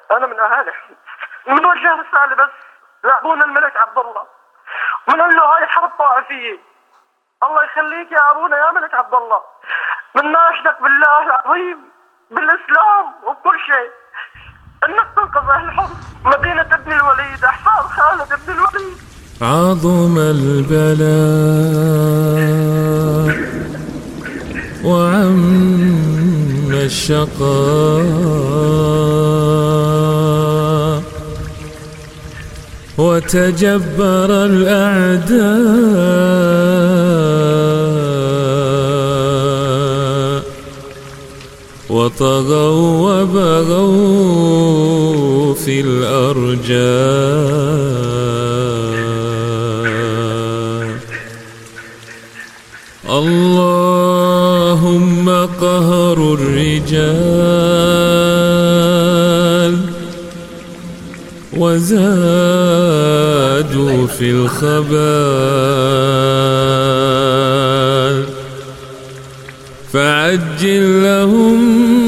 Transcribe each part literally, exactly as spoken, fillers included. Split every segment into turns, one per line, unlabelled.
أنا من أهالي بنوجه رسالة بس لأبونا الملك عبد الله، ونقول له هاي حرب طائفية، الله يخليك يا أبونا يا ملك عبد الله، بنناشدك بالله العظيم بالإسلام وبكل شيء إنك تنقذ أهل حرب مدينة ابن الوليد، أحفاد خالد ابن الوليد.
عظم البلاء وعم الشقاء وتجبر الأعداء وطغوا وبغوا في الأرجاء. اللهم قهر الرجال وزادوا في الخبال، فعجل لهم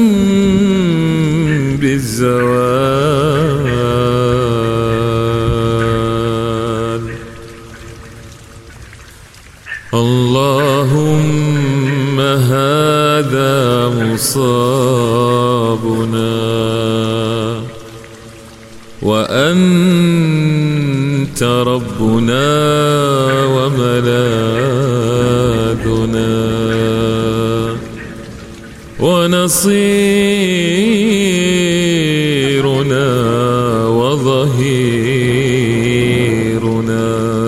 بالزوال. اللهم هذا مصابنا وأنت ربنا وملاذنا ونصيرنا وظهيرنا.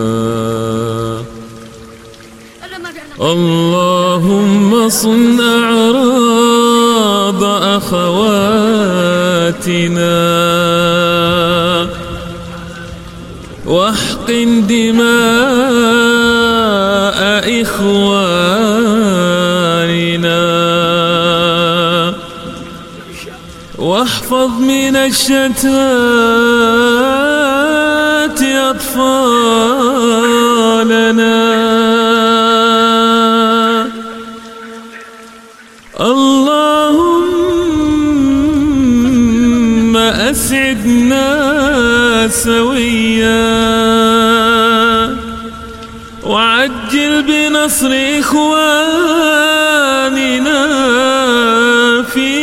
اللهم صن أعراض أخواتنا واحقن دماء إخواننا واحفظ من الشتات أطفالنا. اللهم أسعدنا سويا وعجل بنصر إخواننا في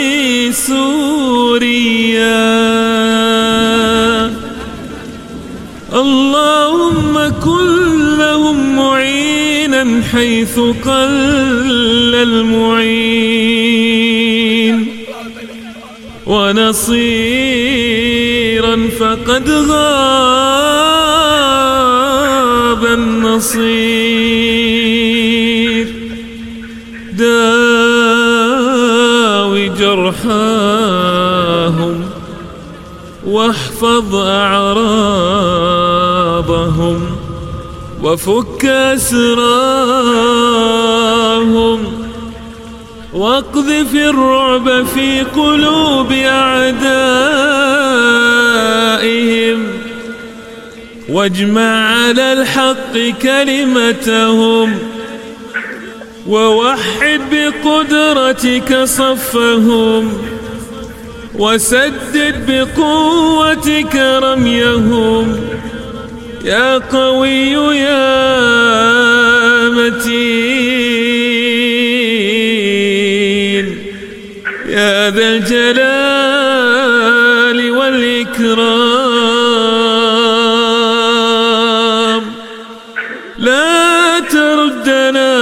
سوريا. اللهم كن لهم معينا حيث قل المعين ونصيرا فقد غاب النصير. داوي جرحاهم واحفظ أعراضهم وفك أسراهم واقذف الرعب في قلوب أعدائهم واجمع على الحق كلمتهم ووحد بقدرتك صفهم وسدد بقوتك رميهم. يا قوي يا متين يا ذا الجلال والإكرام، لا تردنا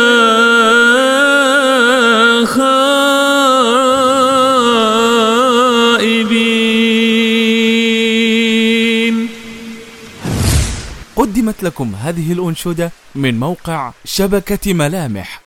خائبين.
قدمت لكم هذه الأنشودة من موقع شبكة ملامح.